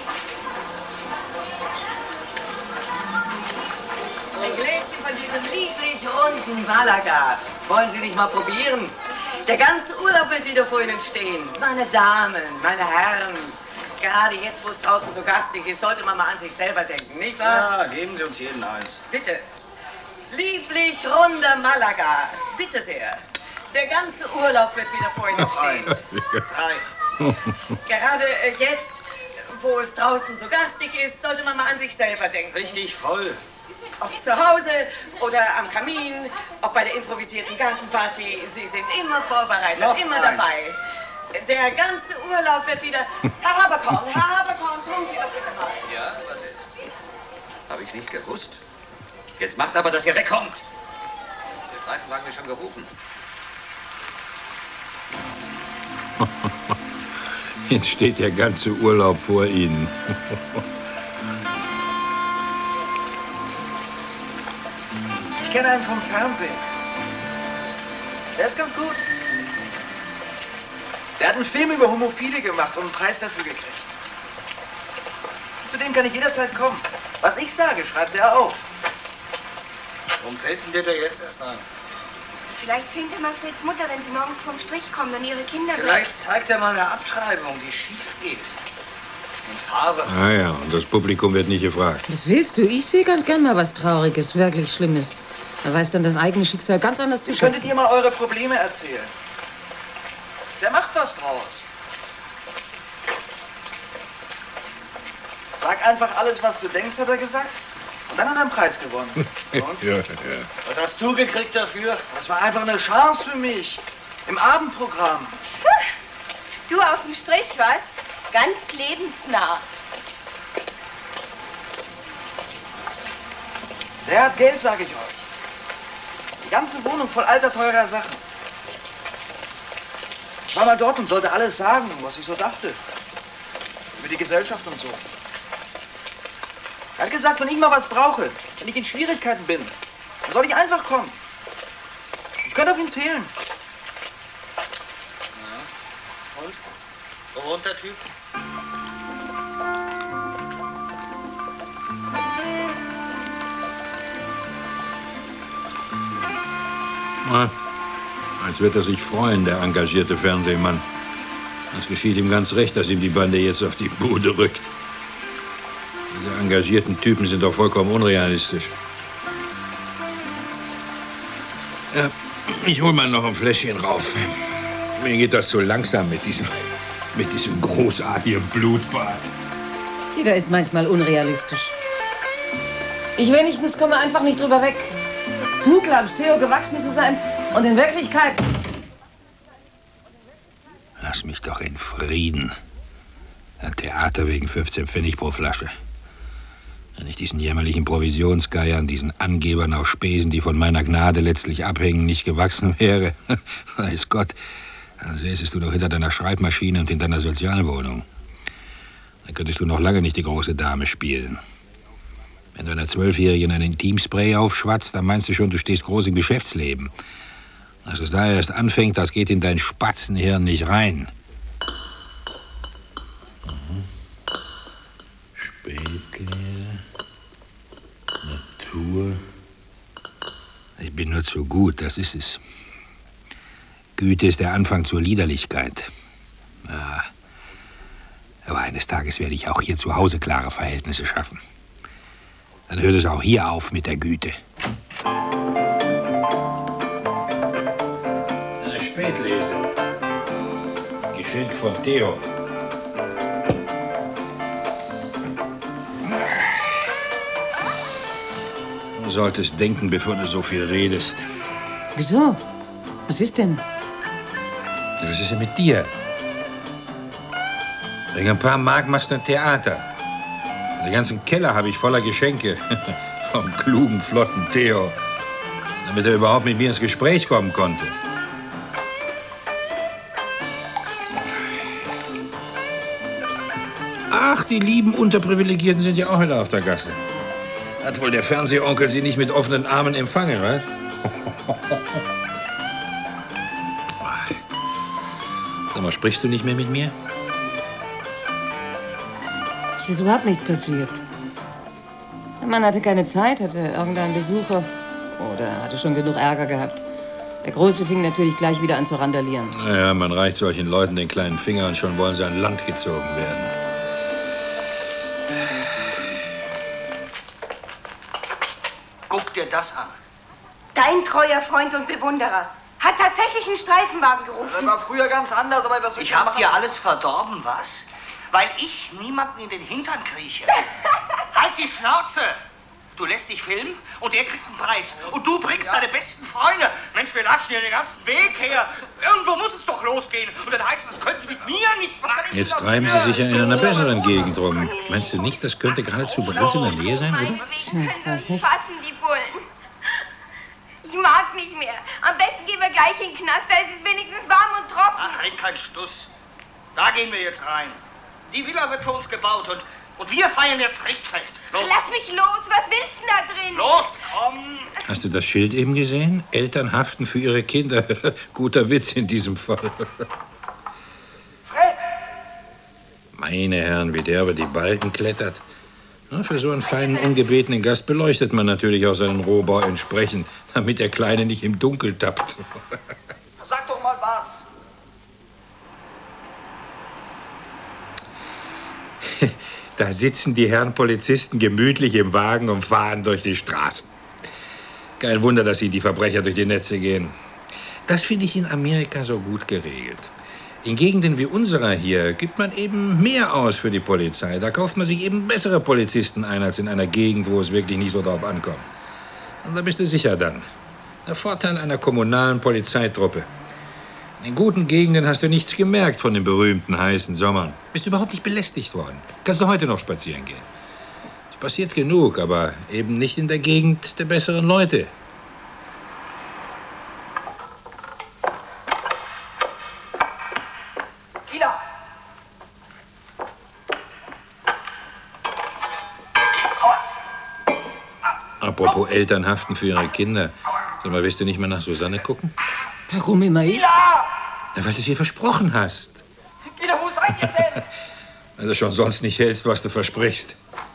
Ein Gläschen von diesem lieblich runden Malaga. Wollen Sie nicht mal probieren? Der ganze Urlaub wird wieder vor Ihnen stehen. Meine Damen, meine Herren. Gerade jetzt, wo es draußen so gastig ist, sollte man mal an sich selber denken, nicht wahr? Ja, geben Sie uns jeden eins. Bitte. Lieblich runder Malaga. Bitte sehr. Der ganze Urlaub wird wieder vor Ihnen Noch stehen. eins. Gerade äh, jetzt, wo es draußen so gastig ist, sollte man mal an sich selber denken. Richtig voll. Ob zu Hause oder am Kamin, ob bei der improvisierten Gartenparty, Sie sind immer vorbereitet, Noch immer eins. dabei. Der ganze Urlaub wird wieder... Herr Haberkorn, Herr Haberkorn, kommen Sie doch bitte mal. Ja, was ist? Habe ich nicht gewusst. Jetzt macht aber, dass ihr wegkommt. Der Streifenwagen ist schon gerufen. Jetzt steht der ganze Urlaub vor Ihnen. Ich kenne einen vom Fernsehen. Der ist ganz gut. Der hat einen Film über Homophile gemacht und einen Preis dafür gekriegt. Zu dem kann ich jederzeit kommen. Was ich sage, schreibt er auf. Warum fällt denn dir da jetzt erst ein? Vielleicht filmt er mal Freds Mutter, wenn sie morgens vom Strich kommt und ihre Kinder Vielleicht bleibt. Zeigt er mal eine Abtreibung, die schief geht. In Farbe. Ah ja, und das Publikum wird nicht gefragt. Was willst du? Ich sehe ganz gern mal was Trauriges, wirklich Schlimmes. Man weiß dann das eigene Schicksal ganz anders zu schätzen. Könntet ihr mal eure Probleme erzählen? Der macht was draus. Sag einfach alles, was du denkst, hat er gesagt. Und dann hat er einen Preis gewonnen. ja, ja. Was hast du gekriegt dafür? Das war einfach eine Chance für mich. Im Abendprogramm. Du auf dem Strich, was? Ganz lebensnah. Der hat Geld, sage ich euch. Die ganze Wohnung voll alter, teurer Sachen. Ich war mal dort und sollte alles sagen, was ich so dachte. Über die Gesellschaft und so. Er hat gesagt, wenn ich mal was brauche, wenn ich in Schwierigkeiten bin, dann soll ich einfach kommen. Ich könnte auf ihn zählen. Ja. Und? Wo wohnt der Typ? Na, als wird er sich freuen, der engagierte Fernsehmann. Es geschieht ihm ganz recht, dass ihm die Bande jetzt auf die Bude rückt. Diese engagierten Typen sind doch vollkommen unrealistisch. Ja, ich hol mal noch ein Fläschchen rauf. Mir geht das so langsam mit diesem, mit diesem großartigen Blutbad. Jeder ist manchmal unrealistisch. Ich wenigstens komme einfach nicht drüber weg. Du glaubst, Theo gewachsen zu sein und in Wirklichkeit... Lass mich doch in Frieden. Ein Theater wegen fünfzehn Pfennig pro Flasche. Wenn ich diesen jämmerlichen Provisionsgeiern, diesen Angebern auf Spesen, die von meiner Gnade letztlich abhängen, nicht gewachsen wäre, weiß Gott, dann säßest du doch hinter deiner Schreibmaschine und in deiner Sozialwohnung. Dann könntest du noch lange nicht die große Dame spielen. Wenn du einer Zwölfjährigen einen Intimspray aufschwatzt, dann meinst du schon, du stehst groß im Geschäftsleben. Dass es da erst anfängt, das geht in dein Spatzenhirn nicht rein. Mhm. Spätlese, Natur. Ich bin nur zu gut, das ist es. Güte ist der Anfang zur Liederlichkeit. Ja. Aber eines Tages werde ich auch hier zu Hause klare Verhältnisse schaffen. Dann hört es auch hier auf mit der Güte. Eine Spätlese. Geschenk von Theo. Du solltest denken, bevor du so viel redest. Wieso? Was ist denn? Was ist denn mit dir? Wegen ein paar Mark machst du ein Theater. Den ganzen Keller habe ich voller Geschenke. Vom klugen, flotten Theo. Damit er überhaupt mit mir ins Gespräch kommen konnte. Ach, die lieben Unterprivilegierten sind ja auch wieder auf der Gasse. Hat wohl der Fernsehonkel sie nicht mit offenen Armen empfangen, was? Sag mal, sprichst du nicht mehr mit mir? Es ist überhaupt nichts passiert. Der Mann hatte keine Zeit, hatte irgendeinen Besucher oder hatte schon genug Ärger gehabt. Der Große fing natürlich gleich wieder an zu randalieren. Naja, man reicht solchen Leuten den kleinen Finger und schon wollen sie an Land gezogen werden. Guck dir das an. Dein treuer Freund und Bewunderer hat tatsächlich einen Streifenwagen gerufen. Das war früher ganz anders, aber was Ich hab dir alles verdorben, was? Weil ich niemanden in den Hintern krieche. Halt die Schnauze! Du lässt dich filmen und er kriegt einen Preis. Und du bringst ja. deine besten Freunde. Mensch, wir latschen hier den ganzen Weg her. Irgendwo muss es doch losgehen. Und dann heißt es, das können Sie mit mir nicht machen. Jetzt treiben Sie sich ja in einer besseren Gegend rum. Meinst du nicht, das könnte geradezu bei uns in der Nähe sein, oder? Tja, weiß nicht. Fassen die Bullen. Ich mag nicht mehr. Am besten gehen wir gleich in den Knast, da ist es wenigstens warm und trocken. Ach, red kein Stuss. Da gehen wir jetzt rein. Die Villa wird für uns gebaut und Und wir feiern jetzt Richtfest. Los. Lass mich los. Was willst du da drin? Los, komm. Hast du das Schild eben gesehen? Eltern haften für ihre Kinder. Guter Witz in diesem Fall. Fred! Meine Herren, wie der über die Balken klettert. Na, für so einen feinen, ungebetenen Gast beleuchtet man natürlich auch seinen Rohbau entsprechend, damit der Kleine nicht im Dunkeln tappt. Sag doch mal was. Da sitzen die Herren Polizisten gemütlich im Wagen und fahren durch die Straßen. Kein Wunder, dass ihnen die Verbrecher durch die Netze gehen. Das finde ich in Amerika so gut geregelt. In Gegenden wie unserer hier gibt man eben mehr aus für die Polizei. Da kauft man sich eben bessere Polizisten ein, als in einer Gegend, wo es wirklich nicht so drauf ankommt. Und da bist du sicher dann. Der Vorteil einer kommunalen Polizeitruppe. In guten Gegenden hast du nichts gemerkt von den berühmten heißen Sommern. Bist überhaupt nicht belästigt worden. Kannst du heute noch spazieren gehen. Es passiert genug, aber eben nicht in der Gegend der besseren Leute. Kila! Apropos Eltern haften für ihre Kinder. Sag mal, willst du nicht mal nach Susanne gucken? Warum immer ich? Na, weil du es ihr versprochen hast. Kila, wo seid ihr denn? Wenn du schon sonst nicht hältst, was du versprichst.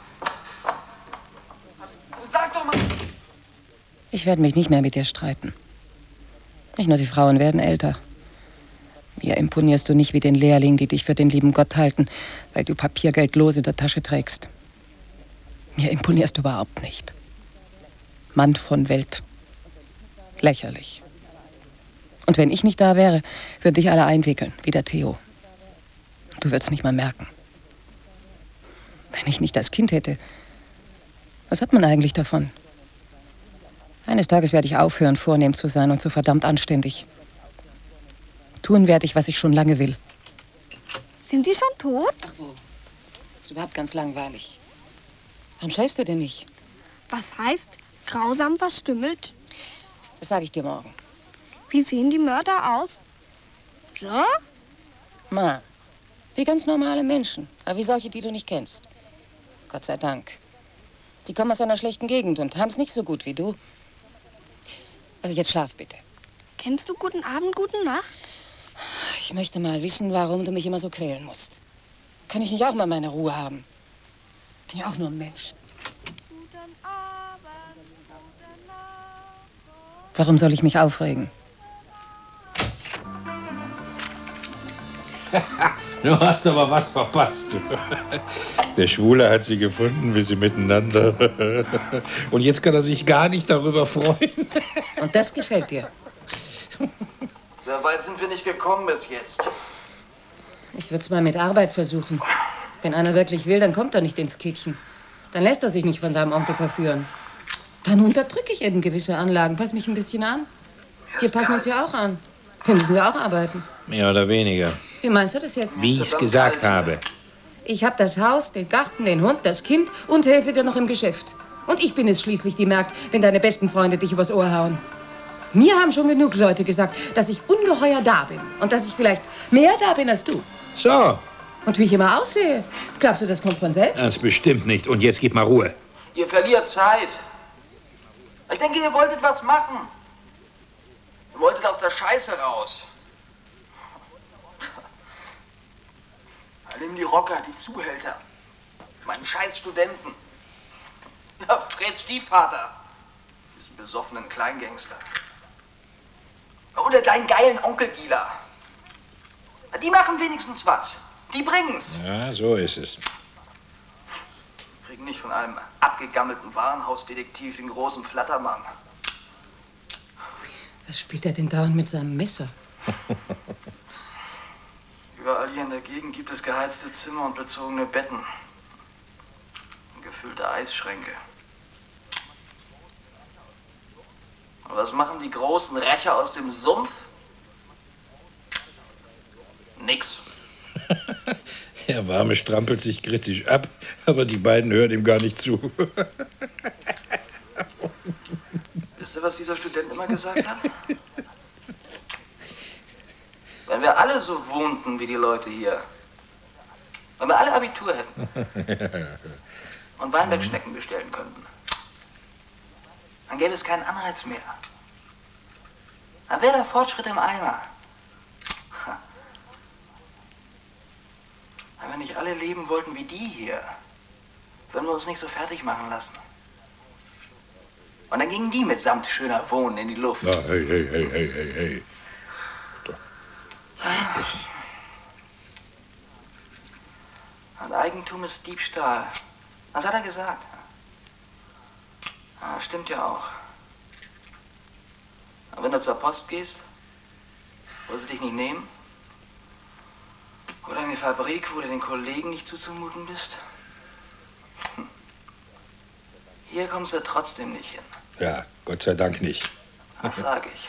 Sag doch mal. Ich werde mich nicht mehr mit dir streiten. Nicht nur die Frauen werden älter. Mir imponierst du nicht wie den Lehrling, die dich für den lieben Gott halten, weil du Papiergeld los in der Tasche trägst. Mir imponierst du überhaupt nicht. Mann von Welt. Lächerlich. Und wenn ich nicht da wäre, würden dich alle einwickeln, wie der Theo. Du würdest nicht mal merken. Wenn ich nicht das Kind hätte, was hat man eigentlich davon? Eines Tages werde ich aufhören, vornehm zu sein und so verdammt anständig. Tun werde ich, was ich schon lange will. Sind Sie schon tot? Ach wo, ist überhaupt ganz langweilig. Warum schläfst du denn nicht? Was heißt grausam verstümmelt? Das sage ich dir morgen. Wie sehen die Mörder aus? So? Ma, wie ganz normale Menschen. Aber wie solche, die du nicht kennst. Gott sei Dank. Die kommen aus einer schlechten Gegend und haben es nicht so gut wie du. Also jetzt schlaf bitte. Kennst du guten Abend, guten Nacht? Ich möchte mal wissen, warum du mich immer so quälen musst. Kann ich nicht auch mal meine Ruhe haben? Bin ja auch nur ein Mensch. Warum soll ich mich aufregen? Du hast aber was verpasst. Der Schwule hat sie gefunden, wie sie miteinander. Und jetzt kann er sich gar nicht darüber freuen. Und das gefällt dir? Sehr weit sind wir nicht gekommen bis jetzt. Ich würde es mal mit Arbeit versuchen. Wenn einer wirklich will, dann kommt er nicht ins Kitchen. Dann lässt er sich nicht von seinem Onkel verführen. Dann unterdrücke ich eben gewisse Anlagen. Pass mich ein bisschen an. Wir passen uns ja auch an. Wir müssen ja auch arbeiten. Mehr oder weniger. Wie meinst du das jetzt? Wie ich es gesagt habe. Ich habe das Haus, den Garten, den Hund, das Kind und helfe dir noch im Geschäft. Und ich bin es schließlich, die merkt, wenn deine besten Freunde dich übers Ohr hauen. Mir haben schon genug Leute gesagt, dass ich ungeheuer da bin. Und dass ich vielleicht mehr da bin als du. So. Und wie ich immer aussehe. Glaubst du, das kommt von selbst? Das bestimmt nicht. Und jetzt gib mal Ruhe. Ihr verliert Zeit. Ich denke, ihr wolltet was machen. Ihr wolltet aus der Scheiße raus. Nimm die Rocker, die Zuhälter. Meinen scheiß Studenten. Ja, Freds Stiefvater. Diesen besoffenen Kleingangster. Oder deinen geilen Onkel Gila. Die machen wenigstens was. Die bringen's. Ja, so ist es. Kriegen nicht von einem abgegammelten Warenhausdetektiv den großen Flattermann. Was spielt er denn dauernd mit seinem Messer? Überall hier in der Gegend gibt es geheizte Zimmer und bezogene Betten. Und gefüllte Eisschränke. Und was machen die großen Rächer aus dem Sumpf? Nix. Der Warme strampelt sich kritisch ab, aber die beiden hören ihm gar nicht zu. Wisst ihr, was dieser Student immer gesagt hat? Wenn wir alle so wohnten wie die Leute hier, Wenn wir alle Abitur hätten und Weinbergschnecken bestellen könnten, dann gäbe es keinen Anreiz mehr. Dann wäre der Fortschritt im Eimer. Wenn wir nicht alle leben wollten wie die hier, würden wir uns nicht so fertig machen lassen. Und dann gingen die mitsamt schöner Wohnen in die Luft. Na, hey, hey, hey, hey, hey, hey. Und Eigentum ist Diebstahl. Was hat er gesagt? Ah, stimmt ja auch. Aber wenn du zur Post gehst, wo sie dich nicht nehmen, oder in die Fabrik, wo du den Kollegen nicht zuzumuten bist, hier kommst du trotzdem nicht hin. Ja, Gott sei Dank nicht. Das sag ich.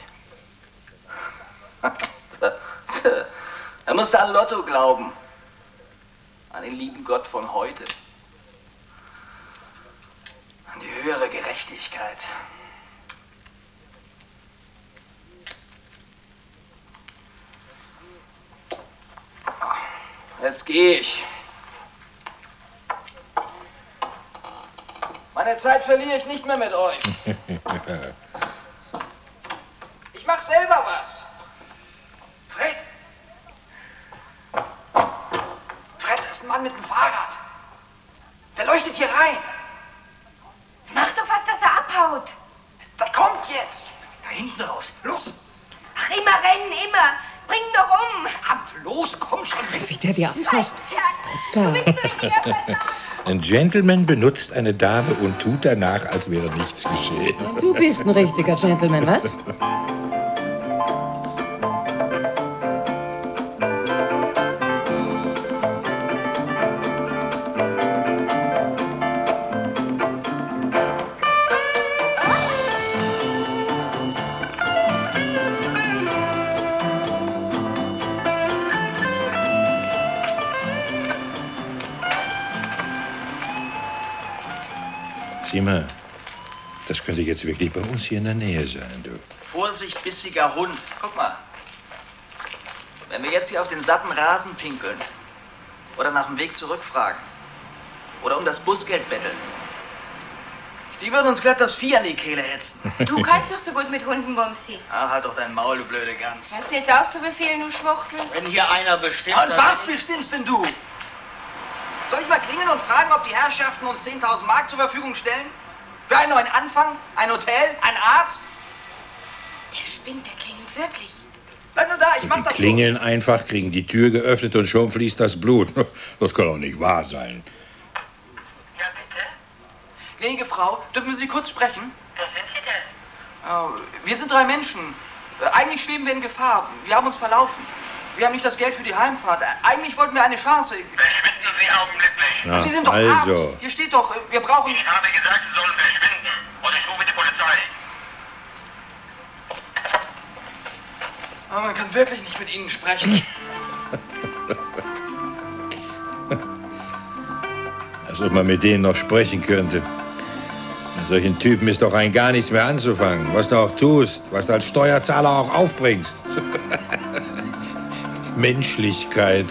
Da musst du an Lotto glauben. An den lieben Gott von heute. An die höhere Gerechtigkeit. Jetzt gehe ich. Meine Zeit verliere ich nicht mehr mit euch. Ich mach selber was. Fred! Fred, das ist ein Mann mit dem Fahrrad. Der leuchtet hier rein. Mach doch was, dass er abhaut. Der kommt jetzt. Da hinten raus. Los. Ach, immer rennen, immer. Bring ihn doch um. Ab, los, komm schon. Wie der dir anfasst. Brutal. Ein Gentleman benutzt eine Dame und tut danach, als wäre nichts geschehen. Du bist ein richtiger Gentleman, was? Sieh mal, das könnte jetzt wirklich bei uns hier in der Nähe sein, du. Vorsicht, bissiger Hund. Guck mal. Wenn wir jetzt hier auf den satten Rasen pinkeln oder nach dem Weg zurückfragen oder um das Busgeld betteln, die würden uns glatt das Vieh an die Kehle hetzen. Du kannst doch so gut mit Hunden, Bumsi. Ach, halt doch dein Maul, du blöde Gans. Hast du jetzt auch zu befehlen, du Schwuchtel? Wenn hier einer bestimmt... Und was bestimmst denn du? Soll ich mal klingeln und fragen, ob die Herrschaften uns zehntausend Mark zur Verfügung stellen? Für einen neuen Anfang? Ein Hotel? Ein Arzt? Der spinnt, der klingelt wirklich. Bleib nur da, ich mach Die das klingeln einfach, kriegen die Tür geöffnet und schon fließt das Blut. Das kann doch nicht wahr sein. Gnädige Frau, dürfen wir Sie kurz sprechen? Wer sind Sie denn? Wir sind drei Menschen. Eigentlich schweben wir in Gefahr. Wir haben uns verlaufen. Wir haben nicht das Geld für die Heimfahrt. Eigentlich wollten wir eine Chance. Verschwinden Sie augenblicklich. Na, Sie sind doch also. Arzt. Hier steht doch, wir brauchen... Ich habe gesagt, Sie sollen verschwinden. Und ich rufe die Polizei. Aber man kann wirklich nicht mit Ihnen sprechen. Als ob man mit denen noch sprechen könnte. Mit solchen Typen ist doch rein gar nichts mehr anzufangen. Was du auch tust, was du als Steuerzahler auch aufbringst. Menschlichkeit.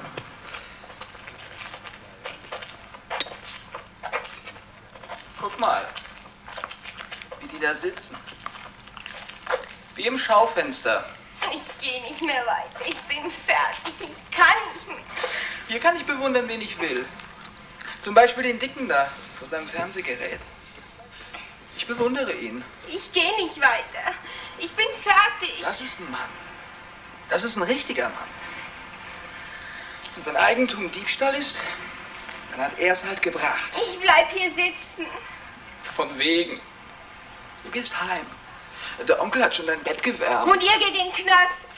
Guck mal, wie die da sitzen. Wie im Schaufenster. Ich gehe nicht mehr weiter. Ich bin fertig. Ich kann nicht mehr. Hier kann ich bewundern, wen ich will. Zum Beispiel den Dicken da, vor seinem Fernsehgerät. Ich bewundere ihn. Ich gehe nicht weiter. Ich bin fertig. Das ist ein Mann. Das ist ein richtiger Mann. Und wenn Eigentum Diebstahl ist, dann hat er es halt gebracht. Ich bleib hier sitzen. Von wegen. Du gehst heim. Der Onkel hat schon dein Bett gewärmt. Und ihr geht in den Knast.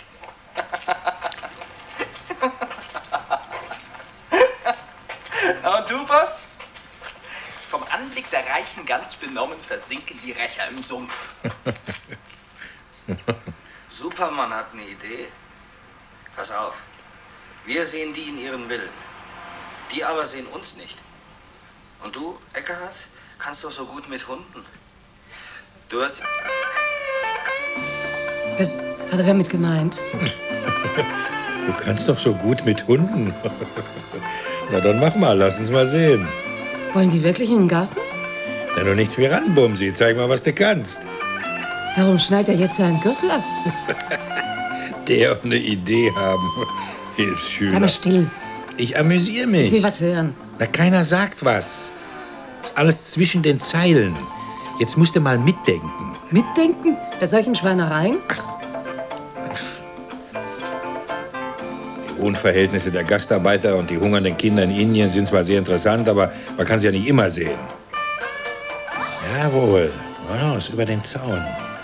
Na und du, Boss? Vom Anblick der Reichen ganz benommen versinken die Rächer im Sumpf. Superman hat eine Idee. Pass auf. Wir sehen die in ihren Willen. Die aber sehen uns nicht. Und du, Eckhard, kannst doch so gut mit Hunden. Du hast... Was hat er damit gemeint? Du kannst doch so gut mit Hunden. Na dann mach mal, lass uns mal sehen. Wollen die wirklich in den Garten? Na, nur nichts wie ranbumsi. Zeig mal, was du kannst. Warum schneidet er jetzt seinen Gürtel ab? Der auch eine Idee haben. Hilfsschüler. Sei mal still. Ich amüsiere mich. Ich will was hören. Na, keiner sagt was. Ist alles zwischen den Zeilen. Jetzt musst du mal mitdenken. Mitdenken? Bei solchen Schweinereien? Ach, Mensch. Die hohen Verhältnisse der Gastarbeiter und die hungernden Kinder in Indien sind zwar sehr interessant, aber man kann sie ja nicht immer sehen. Jawohl. Los, über den Zaun.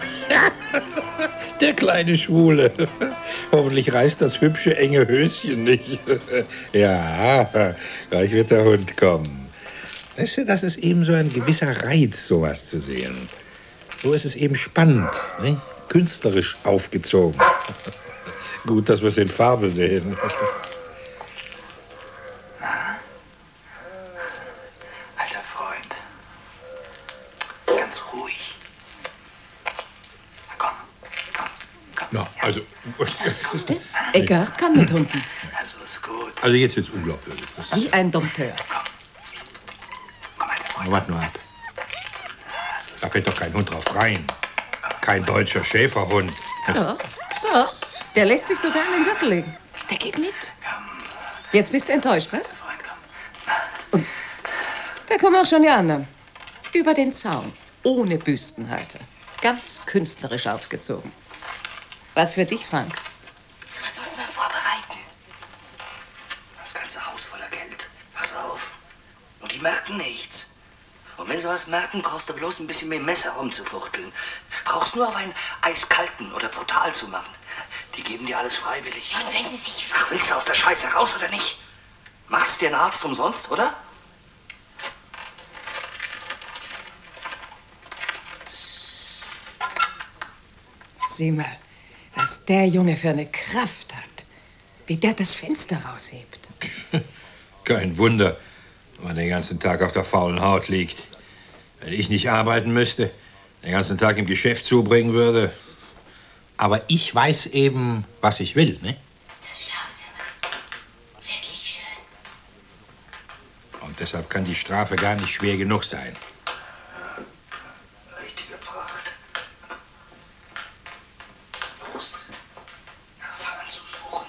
Der kleine Schwule. Hoffentlich reißt das hübsche, enge Höschen nicht. Ja, gleich wird der Hund kommen. Weißt du, das ist eben so ein gewisser Reiz, sowas zu sehen. So ist es eben spannend, ne? Künstlerisch aufgezogen. Gut, dass wir es in Farbe sehen. Alter Freund. Ganz ruhig. Na komm, komm, komm. Na, also... Siehst du? Egger kann mit Hunden. Also ist gut. Also jetzt wird's unglaubwürdig. Das Wie ein Dompteur. Na, warte nur ab. Da fällt doch kein Hund drauf rein. Kein deutscher Schäferhund. Doch, doch. Der lässt sich sogar in den Gürtel legen. Der geht mit. Jetzt bist du enttäuscht, was? Und da kommen auch schon die anderen. Über den Zaun. Ohne Büstenhalter. Ganz künstlerisch aufgezogen. Was für dich, Frank? So was muss man vorbereiten. Das ganze Haus voller Geld. Pass auf. Und die merken nichts. Und wenn sie was merken, brauchst du bloß ein bisschen mit dem Messer rumzufuchteln. Brauchst nur auf einen eiskalten oder brutal zu machen. Die geben dir alles freiwillig. Ja, und wenn sie sich... Ach, willst du aus der Scheiße raus oder nicht? Macht's dir ein Arzt umsonst, oder? Sieh mal, was der Junge für eine Kraft hat. Wie der das Fenster raushebt. Kein Wunder, wenn man den ganzen Tag auf der faulen Haut liegt. Wenn ich nicht arbeiten müsste, den ganzen Tag im Geschäft zubringen würde. Aber ich weiß eben, was ich will, ne? Das Schlafzimmer. Wirklich schön. Und deshalb kann die Strafe gar nicht schwer genug sein. Richtige Pracht. Los. Fang an zu suchen.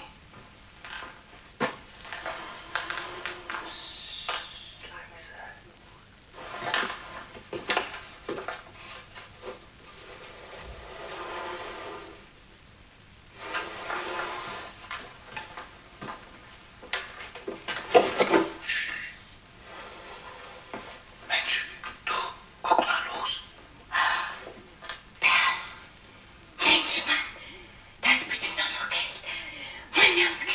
Mensch, Mann. Da ist bestimmt auch noch Geld. Mann, wir haben's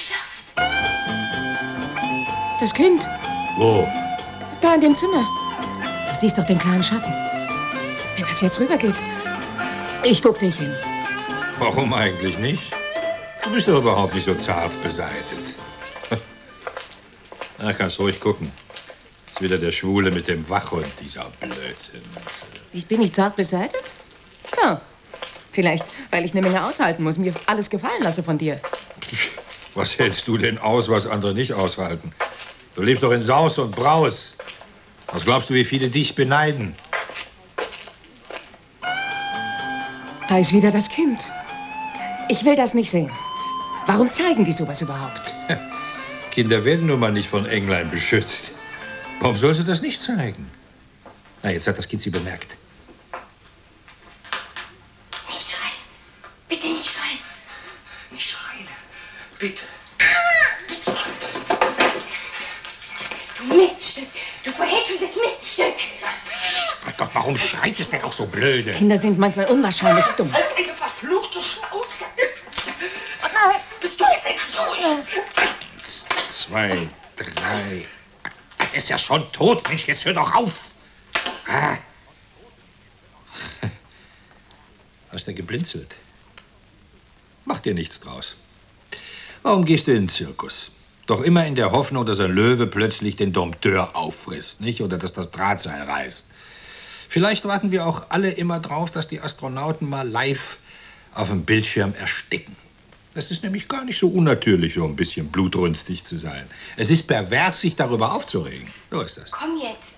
geschafft. Das Kind. Wo? Da in dem Zimmer. Du siehst doch den klaren Schatten. Wenn das jetzt rübergeht. Ich guck nicht hin. Warum eigentlich nicht? Du bist doch überhaupt nicht so zart beseitet. Na, kannst ruhig gucken. Ist wieder der Schwule mit dem Wachhund, dieser Blödsinn. Ich bin nicht zart beseitet? Ja. Vielleicht, weil ich eine Menge aushalten muss, mir alles gefallen lasse von dir. Was hältst du denn aus, was andere nicht aushalten? Du lebst doch in Saus und Braus. Was glaubst du, wie viele dich beneiden? Da ist wieder das Kind. Ich will das nicht sehen. Warum zeigen die sowas überhaupt? Kinder werden nun mal nicht von Englein beschützt. Warum soll sie das nicht zeigen? Na, jetzt hat das Kind sie bemerkt. Nicht schreien. Bitte nicht schreien. Nicht schreien. Bitte. Bist du Du Miststück. Du verhätscheltes Miststück. Ach Gott, warum schreit es denn auch so blöde? Kinder sind manchmal unwahrscheinlich dumm. Halt eine verfluchte Schnauze. Oh nein. Bist du jetzt endlich ruhig? Eins, zwei, drei. Er ist ja schon tot, Mensch, jetzt hör doch auf. Ah. Hast du geblinzelt? Mach dir nichts draus. Warum gehst du in den Zirkus? Doch immer in der Hoffnung, dass ein Löwe plötzlich den Dompteur auffrisst, nicht? Oder dass das Drahtseil reißt. Vielleicht warten wir auch alle immer drauf, dass die Astronauten mal live auf dem Bildschirm ersticken. Das ist nämlich gar nicht so unnatürlich, so ein bisschen blutrünstig zu sein. Es ist pervers, sich darüber aufzuregen. So ist das. Komm jetzt.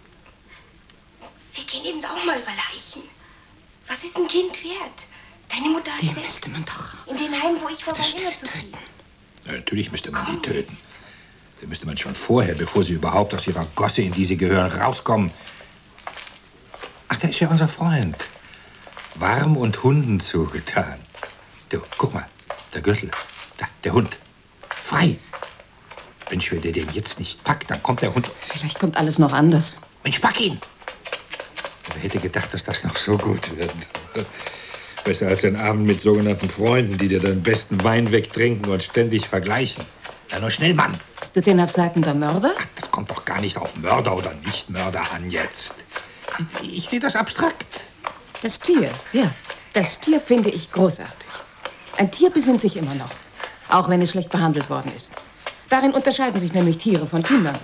Wir gehen eben auch mal über Leichen. Was ist ein Kind wert? Deine Mutter hat Die selbst müsste man doch in den Heimen, wo ich war, der war Stelle immer zu viel. Ja, natürlich müsste man die töten. Die müsste man schon vorher, bevor sie überhaupt aus ihrer Gosse, in die sie gehören, rauskommen. Ach, da ist ja unser Freund. Warm und Hunden zugetan. Du, guck mal, der Gürtel. Da, der Hund. Frei. Mensch, wenn der den jetzt nicht packt, dann kommt der Hund. Vielleicht kommt alles noch anders. Mensch, pack ihn! Wer hätte gedacht, dass das noch so gut wird? Besser als ein Abend mit sogenannten Freunden, die dir den besten Wein wegtrinken und ständig vergleichen. Na, nur schnell, Mann! Bist du denn auf Seiten der Mörder? Ach, das kommt doch gar nicht auf Mörder oder Nicht-Mörder an jetzt. Ich, ich sehe das abstrakt. Das Tier, ja. Das Tier finde ich großartig. Ein Tier besinnt sich immer noch. Auch wenn es schlecht behandelt worden ist. Darin unterscheiden sich nämlich Tiere von Kindern.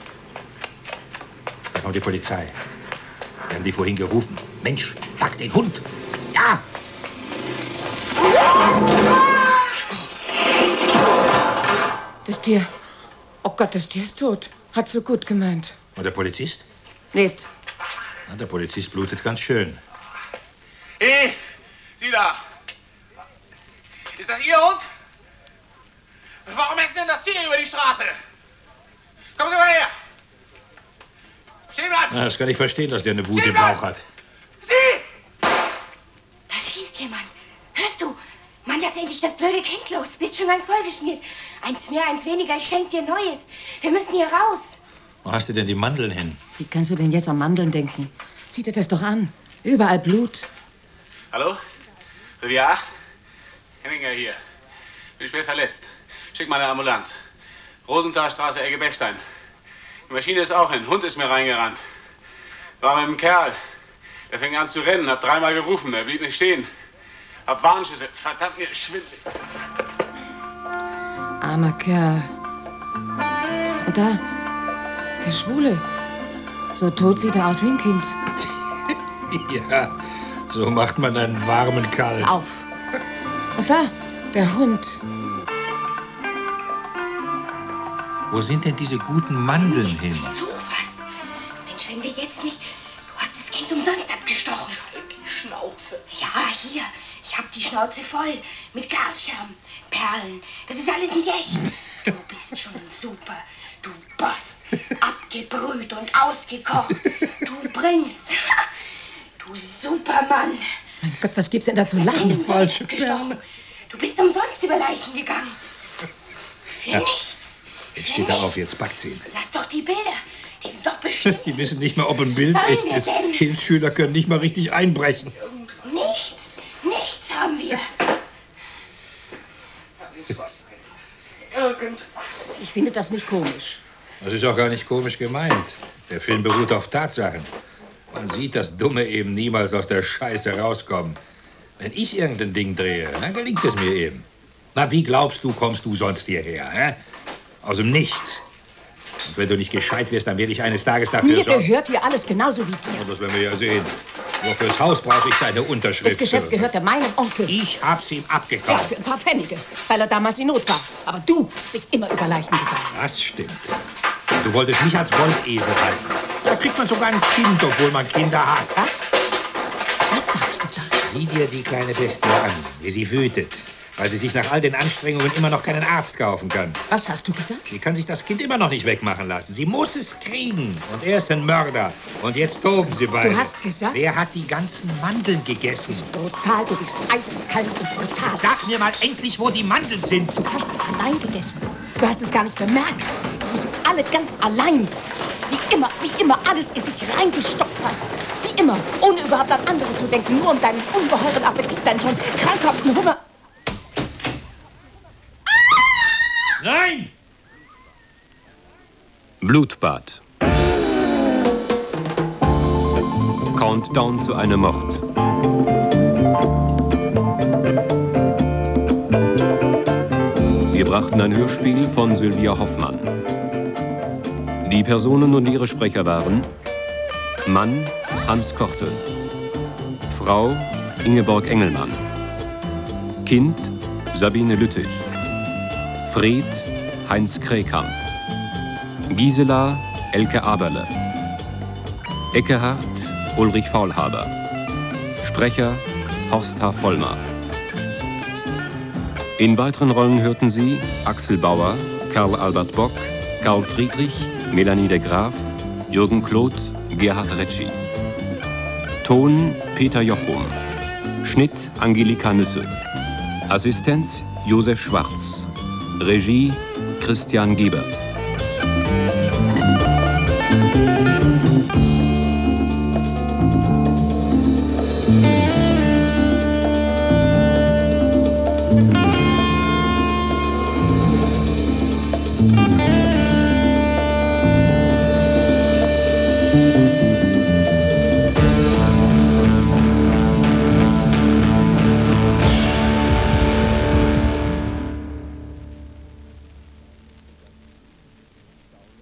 Da kommt die Polizei. Wir haben die vorhin gerufen. Mensch, pack den Hund! Ja! Das Tier... Oh Gott, das Tier ist tot. Hat so gut gemeint. Und der Polizist? Nicht. Na, der Polizist blutet ganz schön. Hey, Sie da! Ist das Ihr Hund? Warum ist denn das Tier über die Straße? Kommen Sie mal her! Stehen bleiben! Na, das kann ich verstehen, dass der eine Wut im Bauch hat. Sie! Da schießt jemand. Hörst du? Mann, lass endlich das blöde Kind los. Bist schon ganz vollgeschmiert. Eins mehr, eins weniger. Ich schenk dir Neues. Wir müssen hier raus. Wo hast du denn die Mandeln hin? Wie kannst du denn jetzt an Mandeln denken? Sieh dir das doch an. Überall Blut. Hallo? Revier acht? Henninger hier. Bin schwer verletzt. Schick mal eine Ambulanz. Rosenthalstraße, Ecke Bechstein. Die Maschine ist auch hin. Hund ist mir reingerannt. War mit einem Kerl. Der fing an zu rennen, hab dreimal gerufen. Er blieb nicht stehen. Hab Warnschüsse. Verdammt, mir schwindelig. Armer Kerl. Und da, der Schwule. So tot sieht er aus wie ein Kind. Ja, so macht man einen warmen Kerl. Auf. Und da, der Hund. Wo sind denn diese guten Mandeln hin? Such was. Mensch, wenn wir jetzt nicht... Du hast das Kind umsonst abgestochen. Halt die Schnauze. Ja, hier. Ich hab die Schnauze voll. Mit Glasscherben, Perlen. Das ist alles nicht echt. Du bist schon super. Du Boss. Abgebrüht und ausgekocht. Du bringst. Du Supermann. Mein Gott, was gibt's denn da zu lachen? Falsche Perle. Du bist umsonst über Leichen gegangen. Für Ja. nichts. Jetzt steht er auf, jetzt packt sie ihn. Lass doch die Bilder. Die sind doch bestimmt. Die wissen nicht mal, ob ein Bild Was sollen echt wir ist. denn? Hilfsschüler können nicht mal richtig einbrechen. Nichts. Nichts haben wir. Da muss was sein. Irgendwas. Ich finde das nicht komisch. Das ist auch gar nicht komisch gemeint. Der Film beruht auf Tatsachen. Man sieht das Dumme eben niemals aus der Scheiße rauskommen. Wenn ich irgendein Ding drehe, dann gelingt es mir eben. Na, wie glaubst du, kommst du sonst hierher? Hä? Aus dem Nichts. Und wenn du nicht gescheit wirst, dann werde ich eines Tages dafür Mir sorgen. gehört hier alles genauso wie dir. Und das werden wir ja sehen. Nur fürs Haus brauche ich deine Unterschrift. Das Geschäft gehörte meinem Onkel. Ich hab's ihm Ja, abgekauft. für ein paar Pfennige, weil er damals in Not war. Aber du bist immer über Leichen gegangen. Das stimmt. Du wolltest mich als Goldesel halten. Da kriegt man sogar ein Kind, obwohl man Kinder hasst. Was? Was sagst du da? Sieh dir die kleine Bestie an, wie sie wütet, weil sie sich nach all den Anstrengungen immer noch keinen Arzt kaufen kann. Was hast du gesagt? Sie kann sich das Kind immer noch nicht wegmachen lassen. Sie muss es kriegen. Und er ist ein Mörder. Und jetzt toben sie beide. Du hast gesagt? Wer hat die ganzen Mandeln gegessen? Brutal, du bist eiskalt und brutal. Jetzt sag mir mal endlich, wo die Mandeln sind. Du hast sie allein gegessen. Du hast es gar nicht bemerkt. Du hast sie alle ganz allein. Wie immer, wie immer alles in dich reingestopft hast. Wie immer, ohne überhaupt an andere zu denken. Nur um deinen ungeheuren Appetit, deinen schon krankhaften Hunger. Nein! Blutbad. Countdown zu einem Mord. Wir brachten ein Hörspiel von Sylvia Hoffmann. Die Personen und ihre Sprecher waren Mann Hans Korte, Frau Ingeborg Engelmann, Kind Sabine Lüttich. Fred Heinz Kräkamp. Gisela Elke Aberle. Eckehard Ulrich Faulhaber. Sprecher Horst H. Vollmer. In weiteren Rollen hörten Sie Axel Bauer, Karl Albert Bock, Karl Friedrich, Melanie de Graaf, Jürgen Kloth, Gerhard Retschi. Ton Peter Jochum. Schnitt Angelika Nüsse. Assistenz Josef Schwarz. Regie Christian Gebert.